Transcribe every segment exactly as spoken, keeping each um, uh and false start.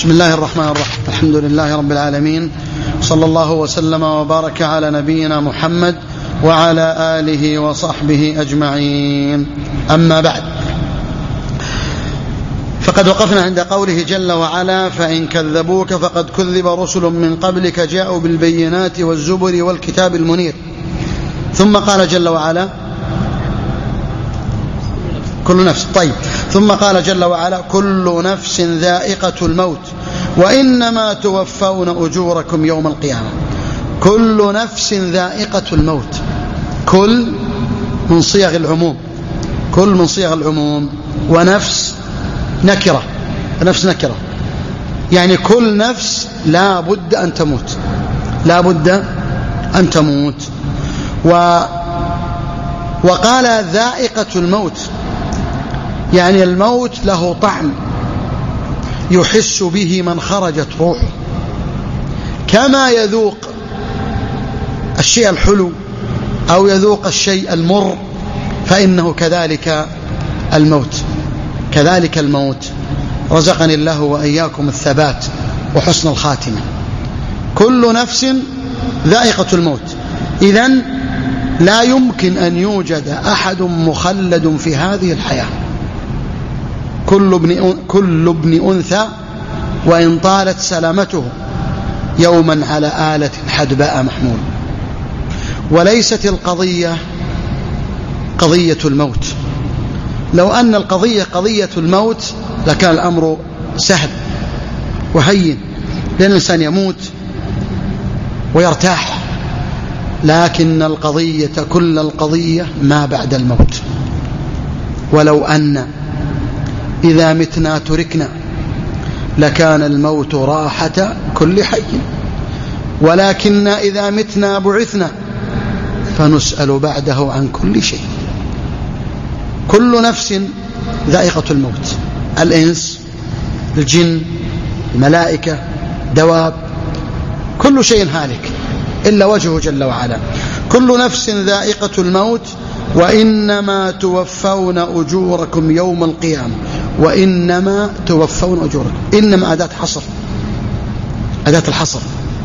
بسم الله الرحمن الرحيم. الحمد لله رب العالمين، صلى الله وسلم وبارك على نبينا محمد وعلى آله وصحبه أجمعين. أما بعد، فقد وقفنا عند قوله جل وعلا: فإن كذبوك فقد كذب رسل من قبلك جاءوا بالبينات والزبر والكتاب المنير. ثم قال جل وعلا: كل نفس طيب ثم قال جل وعلا: كل نفس ذائقة الموت وإنما توفون أجوركم يوم القيامة. كل نفس ذائقة الموت، كل من صيغ العموم، كل من صيغ العموم، ونفس نكرة، نفس نكرة يعني كل نفس لا بد أن تموت، لا بد أن تموت. و وقال ذائقة الموت يعني الموت له طعم يحس به من خرجت روحه، كما يذوق الشيء الحلو أو يذوق الشيء المر، فإنه كذلك الموت، كذلك الموت. رزقني الله وإياكم الثبات وحسن الخاتمة. كل نفس ذائقة الموت، إذن لا يمكن أن يوجد أحد مخلد في هذه الحياة. كل ابن, كل ابن أنثى وإن طالت سلامته يوما على آلة حدباء محمول. وليست القضية قضية الموت. لو أن القضية قضية الموت لكان الأمر سهل وهين، لأن الإنسان يموت ويرتاح، لكن القضية كل القضية ما بعد الموت. ولو أن إذا متنا تركنا لكان الموت راحة كل حي، ولكن إذا متنا بعثنا فنسأل بعده عن كل شيء. كل نفس ذائقة الموت، الإنس، الجن، الملائكة، دواب، كل شيء هالك إلا وجهه جل وعلا. كل نفس ذائقة الموت وإنما توفون أجوركم يوم القيامة. وإنما توفون أجوركم، إنما أداة حصر، أداة الحصر.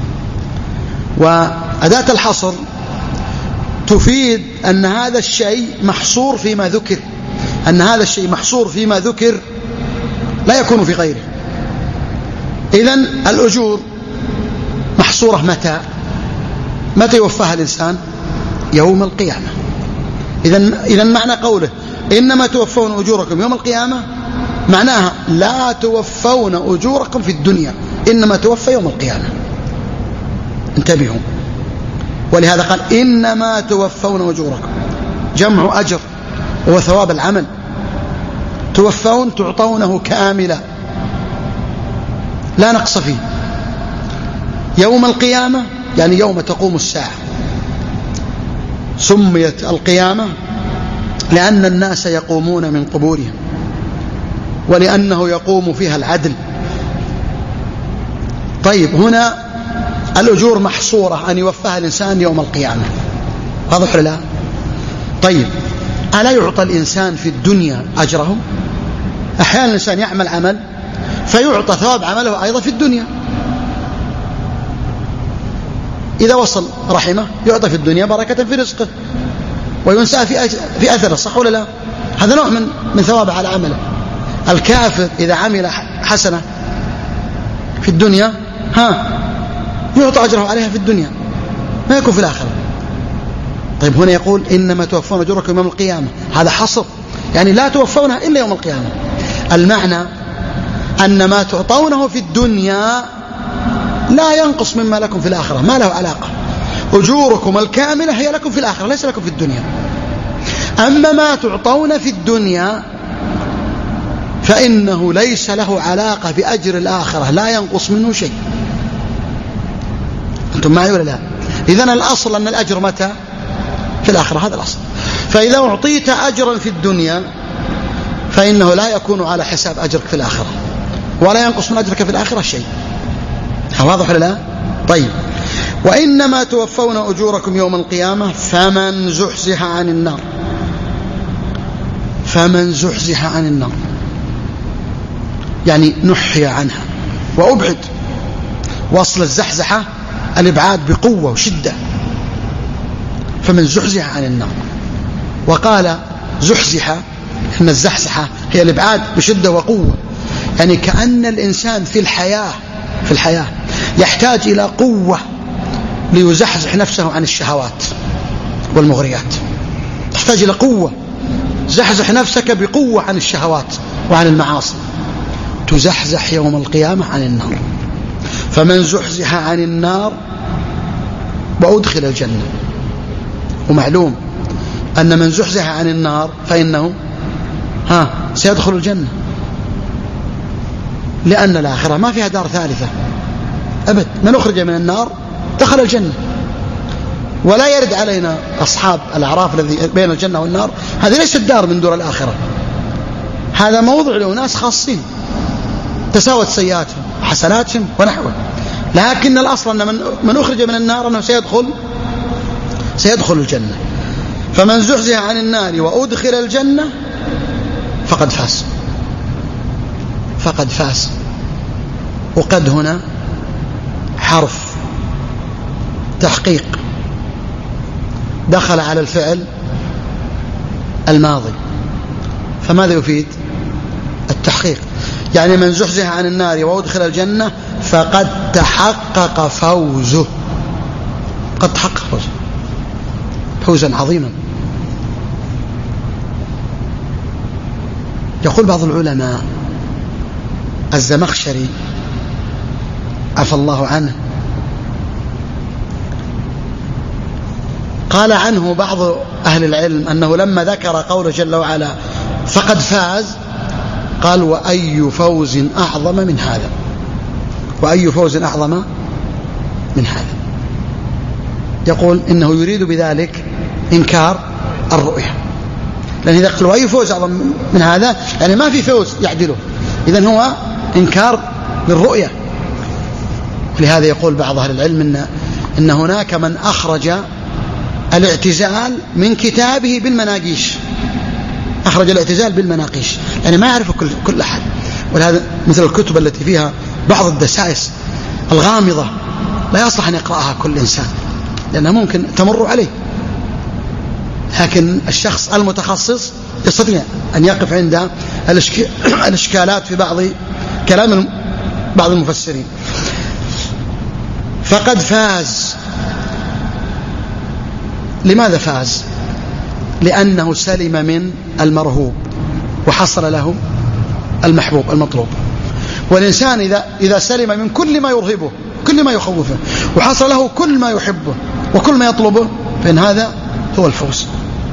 وأداة الحصر تفيد أن هذا الشيء محصور فيما ذكر، أن هذا الشيء محصور فيما ذكر لا يكون في غيره. إذن الأجور محصورة متى؟ متى يوفاها الإنسان؟ يوم القيامة. إذن إذن معنى قوله إنما توفون أجوركم يوم القيامة معناها لا توفون أجوركم في الدنيا، إنما توفى يوم القيامة. انتبهوا، ولهذا قال إنما توفون أجوركم، جمع أجر وهو ثواب العمل. توفون تعطونه كاملا لا نقص فيه. يوم القيامة يعني يوم تقوم الساعة. سميت القيامة لأن الناس يقومون من قبورهم، ولأنه يقوم فيها العدل. طيب، هنا الأجور محصورة أن يوفاها الإنسان يوم القيامة، واضح ولا لا؟ طيب، ألا يعطى الإنسان في الدنيا أجره؟ أحيانا الإنسان يعمل عمل فيعطى ثواب عمله أيضا في الدنيا. إذا وصل رحمه يعطى في الدنيا بركة في رزقه وينسى في في أثره، صح ولا لا؟ هذا نوع من من ثوابه على عمله. الكافر إذا عمل حسنة في الدنيا ها يعطى أجره عليها في الدنيا، ما يكون في الآخرة. طيب، هنا يقول إنما توفون أجوركم يوم القيامة، هذا حصر، يعني لا توفونها إلا يوم القيامة. المعنى أن ما تعطونه في الدنيا لا ينقص مما لكم في الآخرة، ما له علاقة. أجوركم الكاملة هي لكم في الآخرة، ليس لكم في الدنيا. أما ما تعطون في الدنيا فإنه ليس له علاقة بأجر الآخرة، لا ينقص منه شيء. أنتم معي ولا لا؟ إذن الأصل أن الأجر متى؟ في الآخرة، هذا الأصل. فإذا أعطيت أجرا في الدنيا فإنه لا يكون على حساب أجرك في الآخرة، ولا ينقص من أجرك في الآخرة شيء. واضح ولا لا؟ طيب، وإنما توفون أجوركم يوم القيامة فمن زحزح عن النار، فمن زحزح عن النار يعني نحي عنها، وأبعد. وصل الزحزحة الإبعاد بقوة وشدة. فمن زحزح عن النار. وقال زحزح إن الزحزحة هي الإبعاد بشدة وقوة، يعني كأن الإنسان في الحياة في الحياة يحتاج إلى قوة ليزحزح نفسه عن الشهوات والمغريات. تحتاج إلى قوة، زحزح نفسك بقوة عن الشهوات وعن المعاصي، تزحزح يوم القيامة عن النار. فمن زحزح عن النار وأدخل الجنة. ومعلوم أن من زحزح عن النار فإنه ها سيدخل الجنة، لأن الآخرة ما فيها دار ثالثة أبد. من أخرج من النار دخل الجنة. ولا يرد علينا أصحاب الأعراف الذي بين الجنة والنار، هذه ليست دار من دور الآخرة، هذا موضع لأناس خاصين تساوت سيئاتهم حسناتهم ونحوه. لكن الأصل أن من, من أخرج من النار أنه سيدخل سيدخل الجنة. فمن زحزح عن النار وأدخل الجنة فقد فاز فقد فاز. وقد هنا حرف تحقيق دخل على الفعل الماضي، فماذا يفيد؟ التحقيق. يعني من زحزح عن النار وأدخل الجنة فقد تحقق فوزه، قد تحقق فوزه فوزا عظيما. يقول بعض العلماء الزمخشري عفى الله عنه قال عنه بعض أهل العلم أنه لما ذكر قوله جل وعلا فقد فاز قال وأي فوز أعظم من هذا، وأي فوز أعظم من هذا. يقول إنه يريد بذلك إنكار الرؤية، لأن إذا قال وأي فوز أعظم من هذا يعني ما في فوز يعدله، إذن هو إنكار للرؤية. لهذا يقول بعض أهل العلم إن, إن هناك من أخرج الاعتزال من كتابه بالمناقيش، أخرج الاعتزال بالمناقيش، يعني ما يعرف كل, كل أحد. ولهذا مثل الكتب التي فيها بعض الدسائس الغامضة لا يصلح أن يقرأها كل إنسان، لأنها ممكن تمر عليه. لكن الشخص المتخصص يستطيع أن يقف عند الإشكالات في بعض كلام بعض المفسرين. فقد فاز. لماذا فاز؟ لأنه سلم من المرهوب وحصل له المحبوب المطلوب. والإنسان إذا, إذا سلم من كل ما يرهبه كل ما يخوفه وحصل له كل ما يحبه وكل ما يطلبه فإن هذا هو الفوز.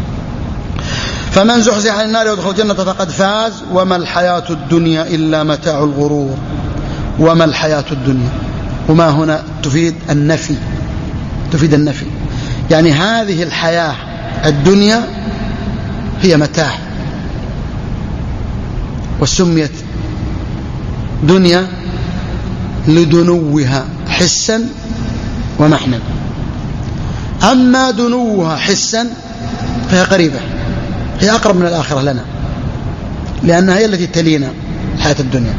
فمن زحزح عن النار ويدخل الجنة فقد فاز. وما الحياة الدنيا إلا متاع الغرور. وما الحياة الدنيا، وما هنا تفيد النفي، تفيد النفي، يعني هذه الحياة الدنيا هي متاع، وسميت دنيا لدنوها حسا ومعنى. أما دنوها حسا فهي قريبة، هي أقرب من الآخرة لنا، لأنها هي التي تلينا الحياة الدنيا.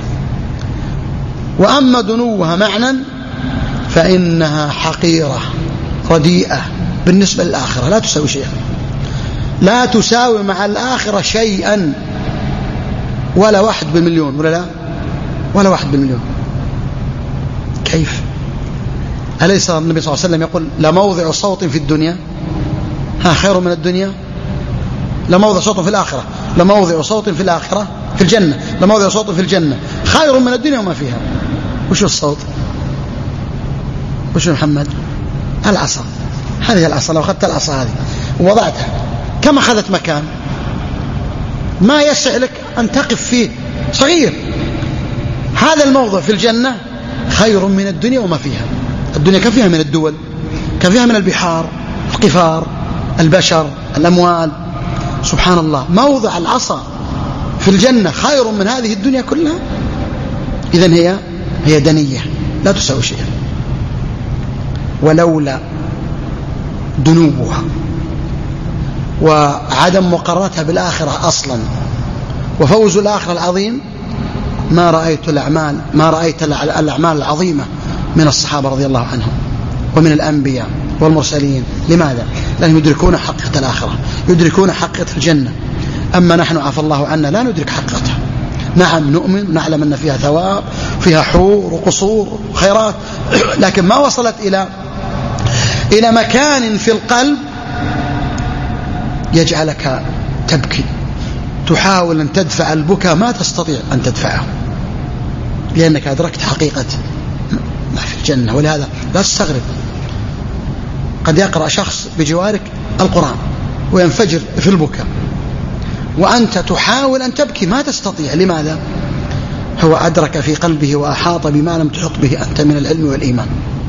وأما دنوها معنى فإنها حقيرة رديئة بالنسبة للآخرة، لا تساوي شيئا، لا تساوي مع الآخرة شيئا، ولا واحد بالمليون، ولا لا ولا واحد بالمليون. كيف؟ أليس النبي صلى الله عليه وسلم يقول لموضع صوت في الدنيا ها خير من الدنيا، لموضع صوت في الآخرة، لموضع صوت في الآخرة في الجنة، لموضع صوت في الجنة خير من الدنيا وما فيها. وش الصوت؟ وش محمد؟ العصا. هذه العصا، لو أخذت العصا هذه ووضعتها كم أخذت مكان؟ ما يسع لك أن تقف فيه، صغير. هذا الموضع في الجنة خير من الدنيا وما فيها. الدنيا كم فيها من الدول، كم فيها من البحار، القفار، البشر، الأموال، سبحان الله. موضع العصا في الجنة خير من هذه الدنيا كلها. إذن هي هي دنية لا تساوي شيئا. ولولا دنوها وعدم مقارنتها بالآخرة أصلا وفوز الآخرة العظيم ما رأيت الأعمال ما رأيت الأعمال العظيمة من الصحابة رضي الله عنهم ومن الأنبياء والمرسلين. لماذا؟ لأنهم يدركون حقيقة الآخرة، يدركون حقيقة الجنة. أما نحن عفى الله عنا لا ندرك حقيقتها. نعم نؤمن، نعلم أن فيها ثواب، فيها حور وقصور وخيرات، لكن ما وصلت إلى إلى مكان في القلب يجعلك تبكي، تحاول أن تدفع البكاء ما تستطيع أن تدفعه، لأنك أدركت حقيقة ما في الجنة. ولهذا لا تستغرب، قد يقرأ شخص بجوارك القرآن وينفجر في البكاء وأنت تحاول أن تبكي ما تستطيع. لماذا؟ هو أدرك في قلبه وأحاط بما لم تحط به أنت من العلم والإيمان.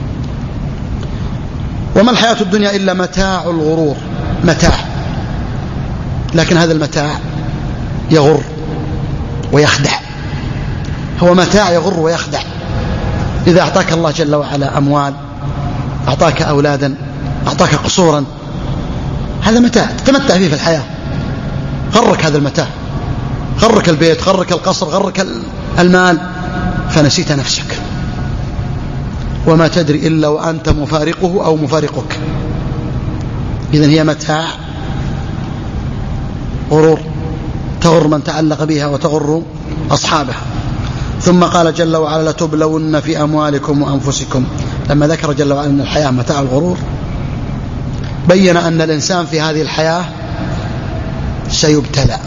وما الحياة الدنيا إلا متاع الغرور، متاع، لكن هذا المتاع يغر ويخدع. هو متاع يغر ويخدع. إذا أعطاك الله جل وعلا أموال، أعطاك أولادا، أعطاك قصورا، هذا متاع تتمتع فيه في الحياة. غرك هذا المتاع، غرك البيت، غرك القصر، غرك المال، فنسيت نفسك. وما تدري إلا وأنت مفارقه أو مفارقك. إذن هي متاع غرور تغر من تعلق بها وتغر أصحابها. ثم قال جل وعلا لتبلون في أموالكم وأنفسكم. لما ذكر جل وعلا أن الحياة متاع الغرور بين أن الإنسان في هذه الحياة سيبتلى،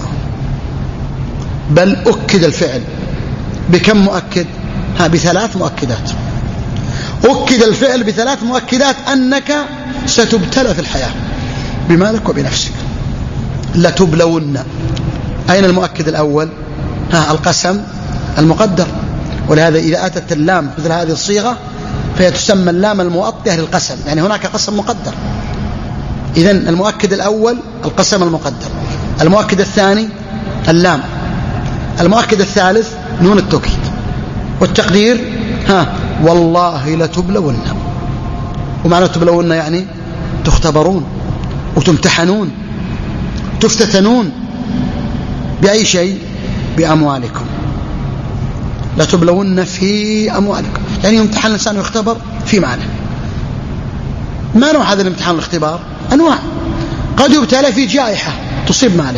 بل أكد الفعل. بكم مؤكد؟ ها بثلاث مؤكدات. أكد الفعل بثلاث مؤكدات أنك ستبتلى في الحياة بمالك وبنفسك. لتبلون. أين المؤكد الأول؟ ها القسم المقدر. ولهذا إذا أتت اللام مثل هذه الصيغة فهي تسمى اللام المؤطية للقسم، يعني هناك قسم مقدر. إذن المؤكد الأول القسم المقدر، المؤكد الثاني اللام، المؤكد الثالث نون التوكيد. والتقدير ها والله لتبلون. ومعنى تبلون يعني تختبرون وتمتحنون تفتتنون. بأي شيء؟ بأموالكم. لتبلون في أموالكم، يعني يمتحن الإنسان ويختبر في ماله. ما نوع هذا الامتحان والاختبار؟ أنواع. قد يبتلى في جائحة تصيب ماله،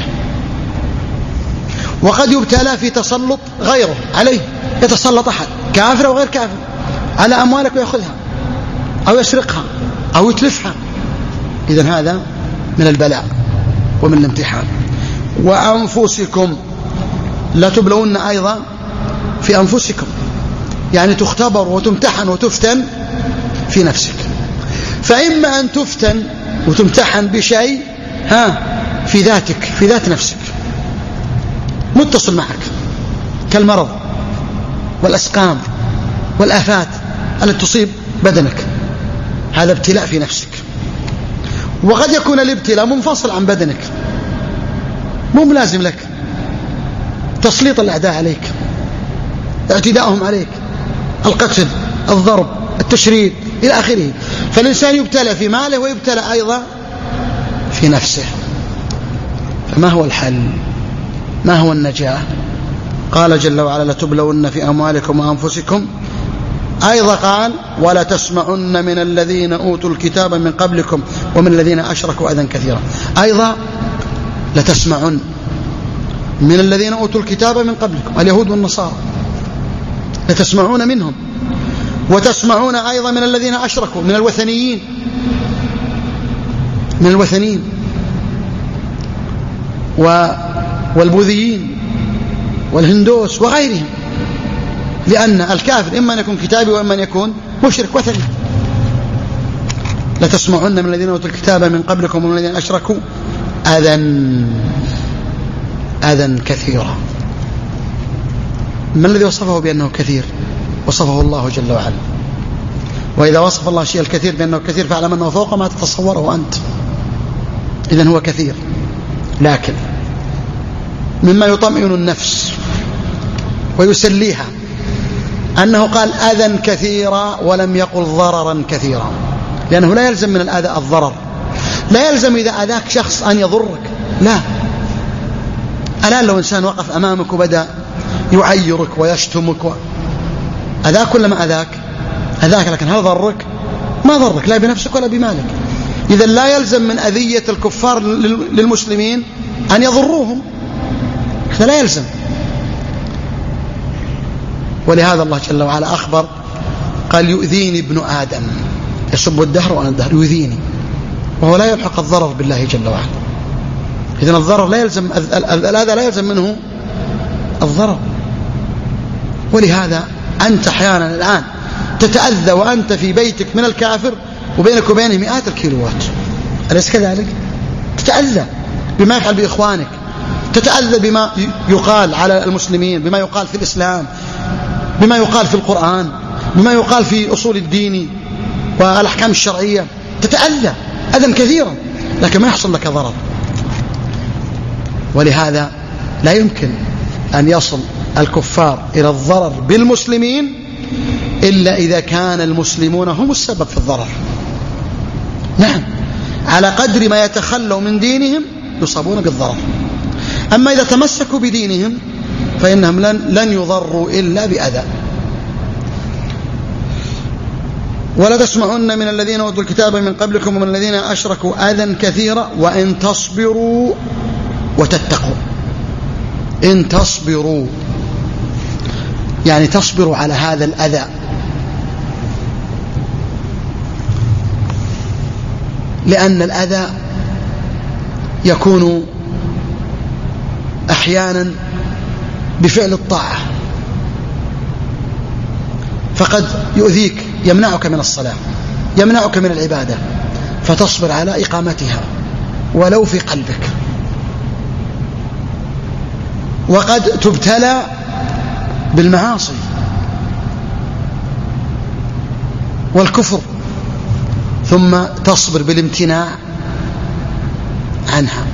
وقد يبتلى في تسلط غيره عليه، يتسلط أحد كافر أو غير كافر على أموالك ويأخذها أو يسرقها أو يتلفها. إذن هذا من البلاء ومن الامتحان. وأنفسكم. لا تبلون أيضا في أنفسكم، يعني تختبر وتمتحن وتفتن في نفسك. فإما أن تفتن وتمتحن بشيء ها في ذاتك، في ذات نفسك متصل معك، كالمرض والأسقام والآفات التي تصيب بدنك، هذا ابتلاء في نفسك. وقد يكون الابتلاء منفصل عن بدنك، مو ملازم لك، تسليط الأعداء عليك، اعتداءهم عليك، القتل، الضرب، التشريد إلى آخره. فالإنسان يبتلى في ماله ويبتلى أيضا في نفسه. فما هو الحل؟ ما هو النجاة؟ قال جل وعلا لتبلون في أموالكم وأنفسكم. أيضا قال ولا تسمعن من الذين أوتوا الكتاب من قبلكم ومن الذين أشركوا أذى كثيرا. أيضا لتسمعن من الذين أوتوا الكتاب من قبلكم، اليهود والنصارى، لتسمعون منهم. وتسمعون أيضا من الذين أشركوا، من الوثنيين، من الوثنيين والبوذيين والهندوس وغيرهم. لأن الكافر إما أن يكون كتابي وإما أن يكون مشرك وثني. لتسمعن من الذين أوتوا الكتاب من قبلكم ومن الذين أشركوا أذى أذى كثيرا. ما الذي وصفه بأنه كثير؟ وصفه الله جل وعلا. وإذا وصف الله شيء الكثير بأنه كثير فاعلم أنه فوق ما تتصوره أنت. إذن هو كثير. لكن مما يطمئن النفس ويسليها أنه قال أذى كثيرا ولم يقل ضررا كثيرا، لأنه لا يلزم من الأذى الضرر، لا يلزم إذا أذاك شخص أن يضرك. لا، الآن لو إنسان وقف أمامك وبدأ يعيرك ويشتمك و... أذاك ولا ما أذاك؟ أذاك، لكن هل ضرك؟ ما ضرك، لا بنفسك ولا بمالك. إذا لا يلزم من أذية الكفار للمسلمين أن يضروهم، هذا لا يلزم. ولهذا الله جل وعلا أخبر قال يؤذيني ابن آدم، يسب الدهر وأنا الدهر، يؤذيني، وهو لا يلحق الضرر بالله جل وعلا. إذن الضرر لا يلزم، الأذى لا يلزم منه الضرر. ولهذا أنت أحيانا الآن تتأذى وأنت في بيتك من الكافر وبينك وبينه مئات الكيلوات، أليس كذلك؟ تتأذى بما يفعل بإخوانك، تتأذى بما يقال على المسلمين، بما يقال في الإسلام، بما يقال في القرآن، بما يقال في أصول الدين والأحكام الشرعية، تتأذى أذى كثيرا، لكن ما يحصل لك ضرر. ولهذا لا يمكن أن يصل الكفار إلى الضرر بالمسلمين إلا إذا كان المسلمون هم السبب في الضرر. نعم، على قدر ما يتخلوا من دينهم يصابون بالضرر. أما إذا تمسكوا بدينهم فإنهم لن, لن يضروا إلا بأذى. ولا تسمعن من الذين أوتوا الكتاب من قبلكم ومن الذين أشركوا أذى كثيرا وإن تصبروا وتتقوا. إن تصبروا يعني تصبروا على هذا الأذى، لأن الأذى يكون أحيانا بفعل الطاعة، فقد يؤذيك، يمنعك من الصلاة، يمنعك من العبادة، فتصبر على إقامتها ولو في قلبك. وقد تبتلى بالمعاصي والكفر ثم تصبر بالامتناع عنها.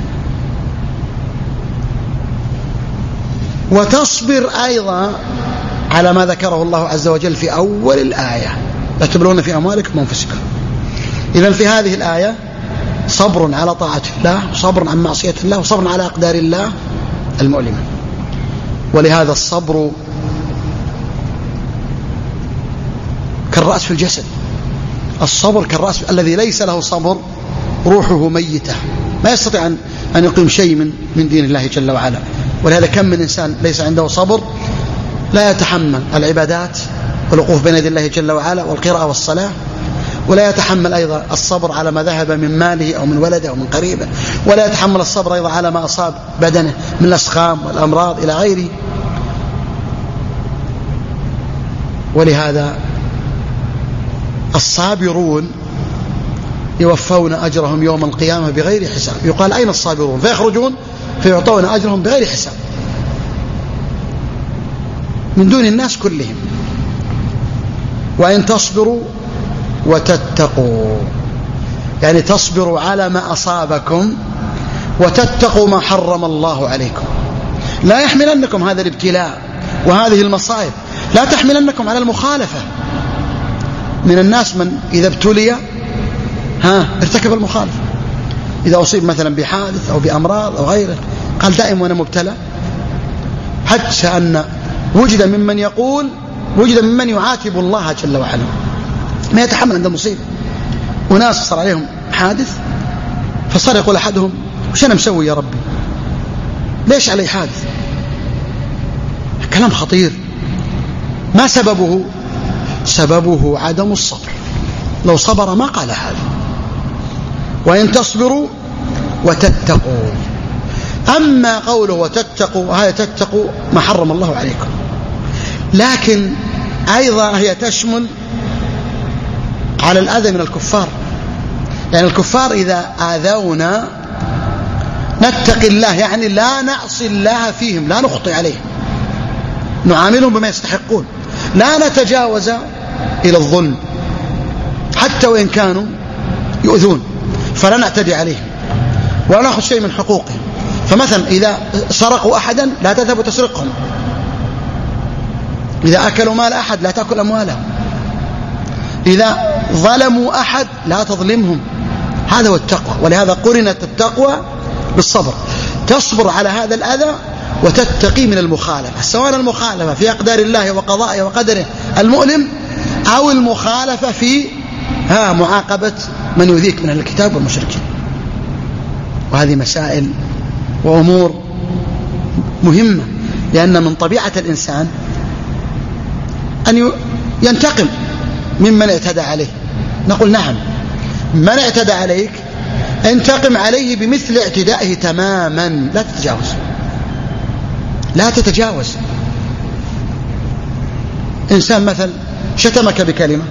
وتصبر أيضا على ما ذكره الله عز وجل في أول الآية لا تبلون في أموالكم وأنفسكم. إذن في هذه الآية صبر على طاعة الله، صبر عن معصية الله، وصبر على أقدار الله المؤلمة. ولهذا الصبر كالرأس في الجسد، الصبر كالرأس الذي ليس له صبر روحه ميتة، ما يستطيع أن يقيم شيء من من دين الله جل وعلا. ولهذا كم من إنسان ليس عنده صبر لا يتحمل العبادات والوقوف بين يدي الله جل وعلا والقراءة والصلاة، ولا يتحمل أيضا الصبر على ما ذهب من ماله أو من ولده أو من قريبه، ولا يتحمل الصبر أيضا على ما أصاب بدنه من الأسقام والأمراض إلى غيره. ولهذا الصابرون يوفون أجرهم يوم القيامة بغير حساب. يقال أين الصابرون؟ فيخرجون فيعطون أجرهم بغير حساب من دون الناس كلهم. وإن تصبروا وتتقوا يعني تصبروا على ما أصابكم وتتقوا ما حرم الله عليكم. لا يحملنكم هذا الابتلاء وهذه المصائب لا تحملنكم على المخالفة. من الناس من إذا ابتلي ها ارتكب المخالفة، إذا أصيب مثلا بحادث أو بأمراض أو غيره قال دائما وأنا مبتلى، حتى أن وجد ممن يقول وجد ممن يعاتب الله جل وعلا، ما يتحمل عند المصيبة. وناس صار عليهم حادث فصار يقول أحدهم وش أنا مسوي يا ربي، ليش علي حادث؟ كلام خطير. ما سببه؟ سببه عدم الصبر. لو صبر ما قال هذا. وإن تصبروا وتتقوا. أما قوله وتتقوا هي تتقوا ما حرم الله عليكم، لكن أيضا هي تشمل على الأذى من الكفار. يعني الكفار إذا آذونا نتقي الله، يعني لا نعصي الله فيهم، لا نخطئ عليهم، نعاملهم بما يستحقون، لا نتجاوز إلى الظلم حتى وإن كانوا يؤذون، فلا نعتدي عليهم ولا نأخذ شيء من حقوقهم. فمثلا إذا سرقوا أحدا لا تذهب تسرقهم، إذا أكلوا مال أحد لا تأكل أموالهم، إذا ظلموا أحد لا تظلمهم. هذا هو التقوى. ولهذا قرنت التقوى بالصبر. تصبر على هذا الأذى وتتقي من المخالفة، سواء المخالفة في أقدار الله وقضائه وقدره المؤلم أو المخالفة في ها معاقبة من يذيك من الكتاب والمشركين. وهذه مسائل وأمور مهمة، لأن من طبيعة الإنسان أن ينتقم ممن اعتدى عليه. نقول نعم، من اعتدى عليك انتقم عليه بمثل اعتدائه تماما، لا تتجاوز، لا تتجاوز. إنسان مثل شتمك بكلمة،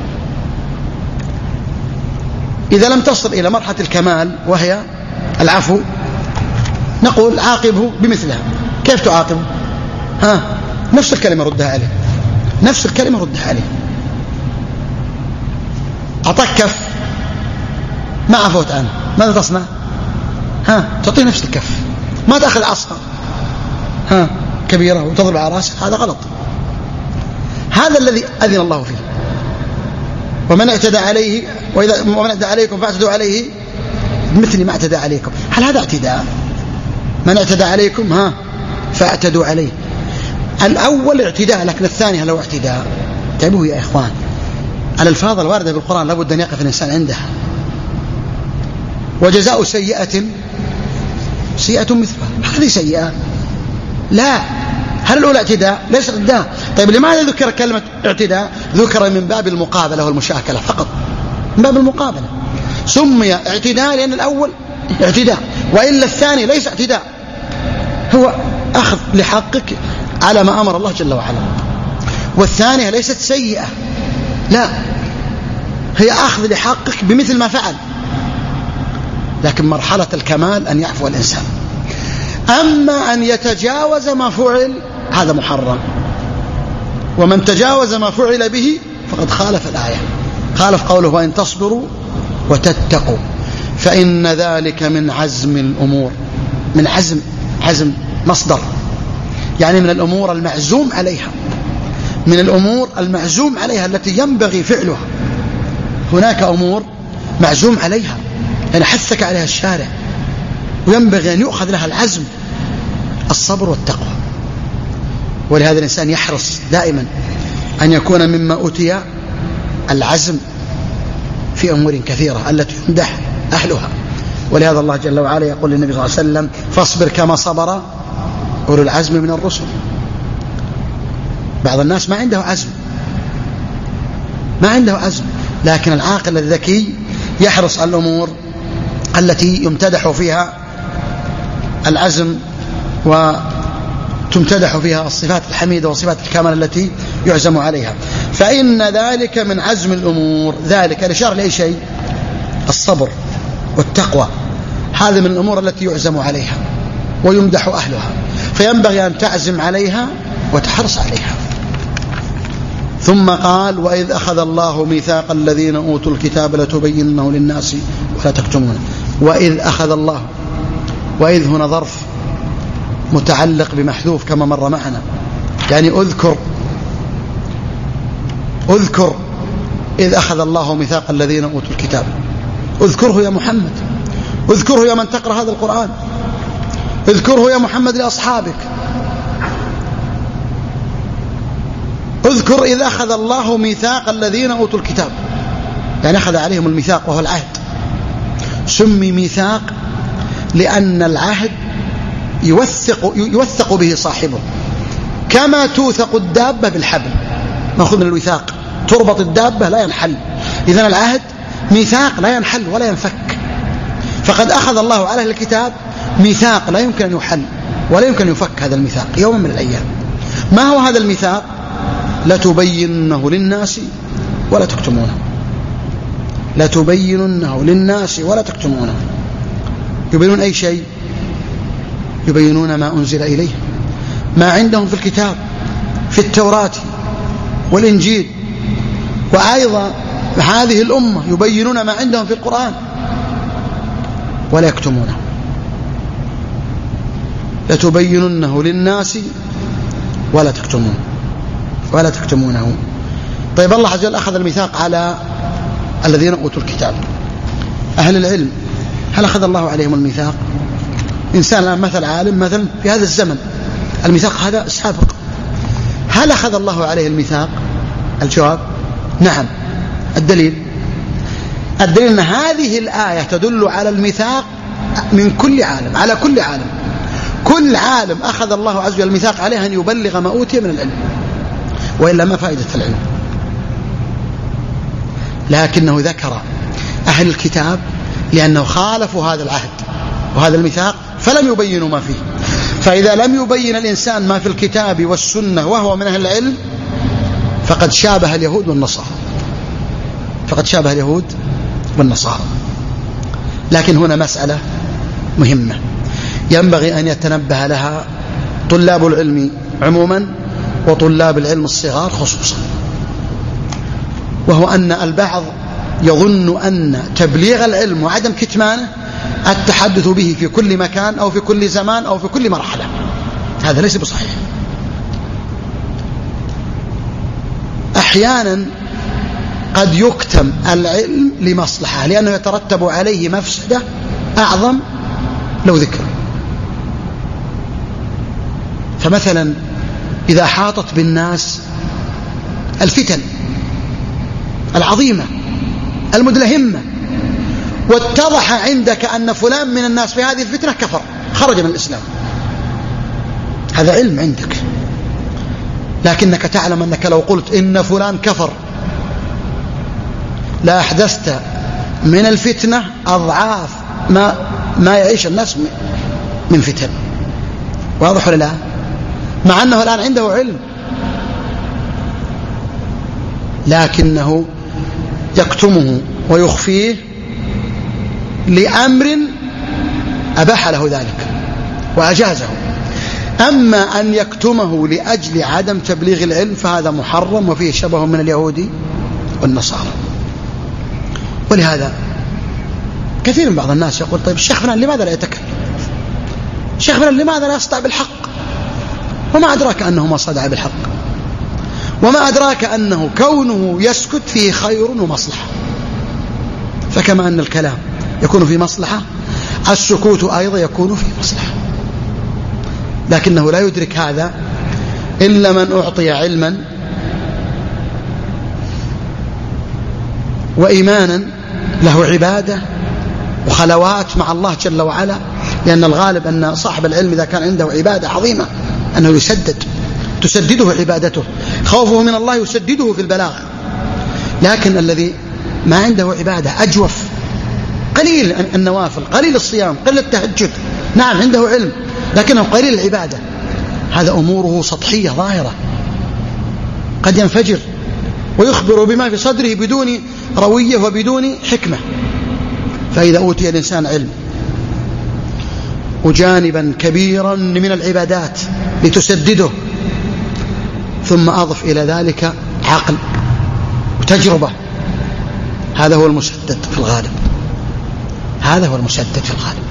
إذا لم تصل إلى مرحلة الكمال وهي العفو نقول عاقبه بمثلها. كيف تعاقبه؟ ها نفس الكلمة ردها عليه، نفس الكلمة ردها عليه. أعطاك كف ما عفوت عنه، ماذا تصنع؟ ها تعطيه نفس الكف، ما تأخذ عصا ها كبيرة وتضرب على رأسه، هذا غلط. هذا الذي أذن الله فيه. ومن اعتدى عليه وإذا ومن اعتدى عليكم فاعتدوا عليه مثل ما اعتدى عليكم. هل هذا اعتداء؟ من اعتدى عليكم ها فاعتدوا عليه. الأول اعتداء، لكن الثاني هل هو اعتداء؟ انتبهوا يا إخوان، الألفاظ الواردة بالقرآن لابد أن يقف الإنسان عندها. وجزاء سيئة سيئة مثلها، هذه سيئة؟ لا. هل الأولى اعتداء؟ ليس اعتداء. طيب لماذا ذكر كلمة اعتداء؟ ذكر من باب المقابلة والمشاكلة فقط، من باب المقابلة. سمي اعتداء لأن الأول اعتداء، وإلا الثاني ليس اعتداء، هو أخذ لحقك على ما أمر الله جل وعلا. والثانية ليست سيئة، لا، هي أخذ لحقك بمثل ما فعل، لكن مرحلة الكمال أن يعفو الإنسان. أما أن يتجاوز ما فعل هذا محرم، ومن تجاوز ما فعل به فقد خالف الآية، خالف قوله وإن تصبروا وتتقوا فإن ذلك من عزم الأمور. من عزم، عزم مصدر، يعني من الأمور المعزوم عليها، من الأمور المعزوم عليها التي ينبغي فعلها. هناك أمور معزوم عليها، يعني حثك عليها الشارع، وينبغي أن يؤخذ لها العزم، الصبر والتقوى. ولهذا الإنسان يحرص دائما أن يكون مما أوتي العزم في أمور كثيرة التي يمدح أهلها. ولهذا الله جل وعلا يقول للنبي صلى الله عليه وسلم فاصبر كما صبر أولو العزم من الرسل. بعض الناس ما عنده عزم، ما عنده عزم، لكن العاقل الذكي يحرص على الأمور التي يمتدح فيها العزم وتمتدح فيها الصفات الحميدة والصفات الكاملة التي يعزم عليها. فإن ذلك من عزم الأمور. ذلك الإشارة لأي شيء؟ الصبر والتقوى، هذا من الأمور التي يعزم عليها ويمدح أهلها، فينبغي أن تعزم عليها وتحرص عليها. ثم قال وإذ أخذ الله ميثاق الذين أوتوا الكتاب لتبيننه للناس ولا تكتمونه. وإذ أخذ الله، وإذ هنا ظرف متعلق بمحذوف كما مر معنا، يعني أذكر أذكر إذ أخذ الله ميثاق الذين أوتوا الكتاب. اذكره يا محمد، اذكره يا من تقرأ هذا القرآن، اذكره يا محمد لأصحابك. اذكر إذ أخذ الله ميثاق الذين أوتوا الكتاب، يعني أخذ عليهم الميثاق وهو العهد. سمي ميثاق لأن العهد يوثق, يوثق به صاحبه، كما توثق الدابة بالحبل، نأخذ من الوثاق، تربط الدابة لا ينحل. إذن العهد ميثاق لا ينحل ولا ينفك، فقد أخذ الله على الكتاب ميثاق لا يمكن أن يحل ولا يمكن أن يفك هذا الميثاق يوم من الأيام. ما هو هذا الميثاق؟ لتبيننه للناس ولا تكتمونه، لتبيننه للناس ولا تكتمونه. يبينون أي شيء؟ يبينون ما أنزل إليه، ما عندهم في الكتاب، في التوراة والإنجيل، وأيضا هذه الأمة يبينون ما عندهم في القرآن ولا يكتمونه. لتبيننه للناس ولا تكتمونه ولا تكتمونه. طيب الله عز وجل أخذ الميثاق على الذين أوتوا الكتاب. أهل العلم هل أخذ الله عليهم الميثاق؟ إنسان الآن مثل عالم مثلا في هذا الزمن الميثاق هذا سابق. هل أخذ الله عليه الميثاق؟ الجواب نعم. الدليل الدليل أن هذه الآية تدل على الميثاق من كل عالم، على كل عالم. كل عالم أخذ الله عز وجل الميثاق عليه أن يبلغ ما أوتي من العلم، وإلا ما فائدة العلم. لكنه ذكر أهل الكتاب لأنه خالفوا هذا العهد وهذا الميثاق فلم يبينوا ما فيه. فإذا لم يبين الإنسان ما في الكتاب والسنة وهو من أهل العلم فقد شابه اليهود والنصارى، فقد شابه اليهود والنصارى. لكن هنا مسألة مهمة ينبغي أن يتنبه لها طلاب العلم عموما وطلاب العلم الصغار خصوصا، وهو أن البعض يظن أن تبليغ العلم وعدم كتمانه التحدث به في كل مكان أو في كل زمان أو في كل مرحلة. هذا ليس بصحيح. أحيانا قد يكتم العلم لمصلحة لأنه يترتب عليه مفسدة أعظم لو ذكر. فمثلا إذا حاطت بالناس الفتن العظيمة المدلهمة واتضح عندك أن فلان من الناس في هذه الفتنة كفر خرج من الإسلام، هذا علم عندك، لكنك تعلم أنك لو قلت إن فلان كفر لا أحدثت من الفتنة أضعاف ما ما يعيش الناس من فتن. واضح ولا لا؟ مع أنه الآن عنده علم لكنه يكتمه ويخفيه لأمر أباح له ذلك وأجازه. أما أن يكتمه لأجل عدم تبليغ العلم فهذا محرم وفيه شبه من اليهود والنصارى. ولهذا كثير من بعض الناس يقول طيب الشيخ فلان لماذا لا يتكلم؟ الشيخ فلان لماذا لا يصدع بالحق؟ وما أدراك أنه ما صدع بالحق، وما أدراك أنه كونه يسكت فيه خير ومصلحة. فكما أن الكلام يكون في مصلحة السكوت أيضا يكون في مصلحة، لكنه لا يدرك هذا إلا من أعطي علما وإيمانا له عبادة وخلوات مع الله جل وعلا. لأن الغالب أن صاحب العلم إذا كان عنده عبادة عظيمة أنه يسدد تسدده عبادته، خوفه من الله يسدده في البلاغ. لكن الذي ما عنده عبادة أجوف، قليل النوافل، قليل الصيام، قليل التهجد، نعم عنده علم لكنه قليل العبادة، هذا أموره سطحية ظاهرة، قد ينفجر ويخبر بما في صدره بدون روية وبدون حكمة. فإذا أوتي الإنسان علم وجانبا كبيرا من العبادات لتسدده ثم أضف إلى ذلك عقل وتجربة، هذا هو المسدد في الغالب، هذا هو المسدد في الغالب.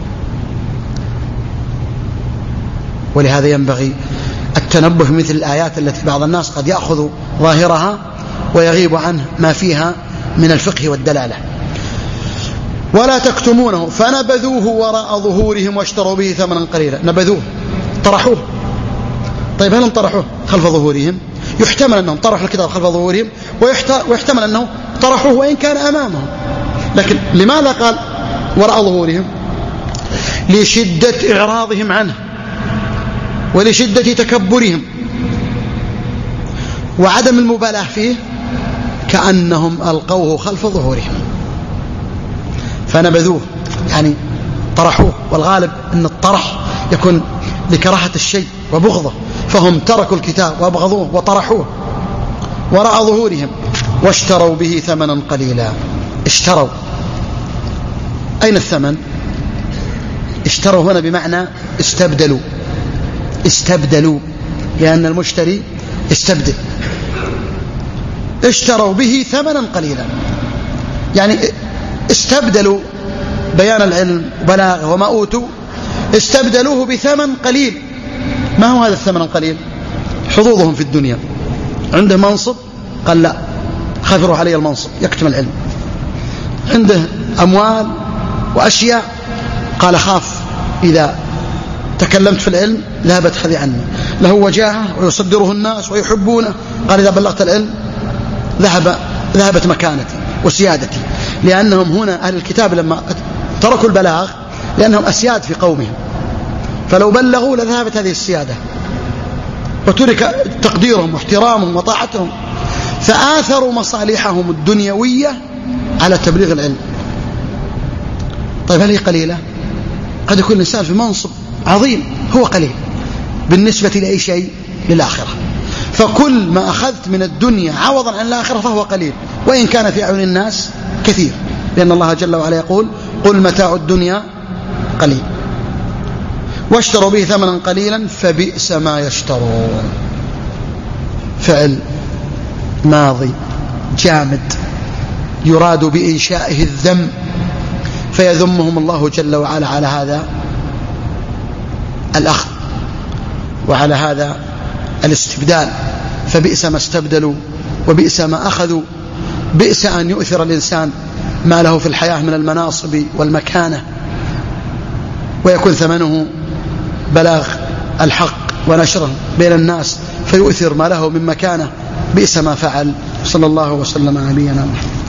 ولهذا ينبغي التنبه مثل الآيات التي بعض الناس قد يأخذ ظاهرها ويغيب عنه ما فيها من الفقه والدلالة. ولا تكتمونه فنبذوه وراء ظهورهم واشتروا به ثمنا قليلا. نبذوه، طرحوه. طيب هل طرحوه خلف ظهورهم؟ يحتمل أنهم طرحوا الكتاب خلف ظهورهم، ويحتمل أنهم طرحوه وإن كان أمامهم. لكن لماذا قال وراء ظهورهم؟ لشدة إعراضهم عنه ولشدة تكبرهم وعدم المبالاة فيه، كأنهم ألقوه خلف ظهورهم فنبذوه، يعني طرحوه. والغالب أن الطرح يكون لكراهة الشيء وبغضه، فهم تركوا الكتاب وابغضوه وطرحوه وراء ظهورهم واشتروا به ثمنا قليلا. اشتروا، أين الثمن؟ اشتروا هنا بمعنى استبدلوا، استبدلوا لأن المشتري استبدل. اشتروا به ثمنا قليلا، يعني استبدلوا بيان العلم وبلاغه وما أوتوا، استبدلوه بثمن قليل. ما هو هذا الثمن القليل؟ حظوظهم في الدنيا. عنده منصب قال لا، خفروا علي المنصب يكتم العلم. عنده أموال وأشياء قال خاف إذا تكلمت في العلم ذهبت هذه عني، له وجاهه ويصدره الناس ويحبونه، قال إذا بلغت العلم ذهب ذهبت مكانتي وسيادتي. لأنهم هنا أهل الكتاب لما تركوا البلاغ لأنهم أسياد في قومهم، فلو بلغوا لذهبت هذه السيادة وترك تقديرهم واحترامهم وطاعتهم، فآثروا مصالحهم الدنيوية على تبليغ العلم. طيب هل هي قليلة؟ قد يكون الإنسان في منصب عظيم هو قليل بالنسبة لأي شيء للآخرة، فكل ما أخذت من الدنيا عوضا عن الآخرة فهو قليل، وإن كان في أعين الناس كثير، لأن الله جل وعلا يقول قل متاع الدنيا قليل واشتروا به ثمنا قليلا فبئس ما يشترون. فعل ماضي جامد يراد بإنشائه الذم، فيذمهم الله جل وعلا على هذا الأخذ وعلى هذا الاستبدال. فبئس ما استبدلوا وبئس ما أخذوا. بئس أن يؤثر الإنسان ما له في الحياة من المناصب والمكانة ويكون ثمنه بلاغ الحق ونشره بين الناس فيؤثر ما له من مكانة. بئس ما فعل. صلى الله وسلم على نبينا محمد.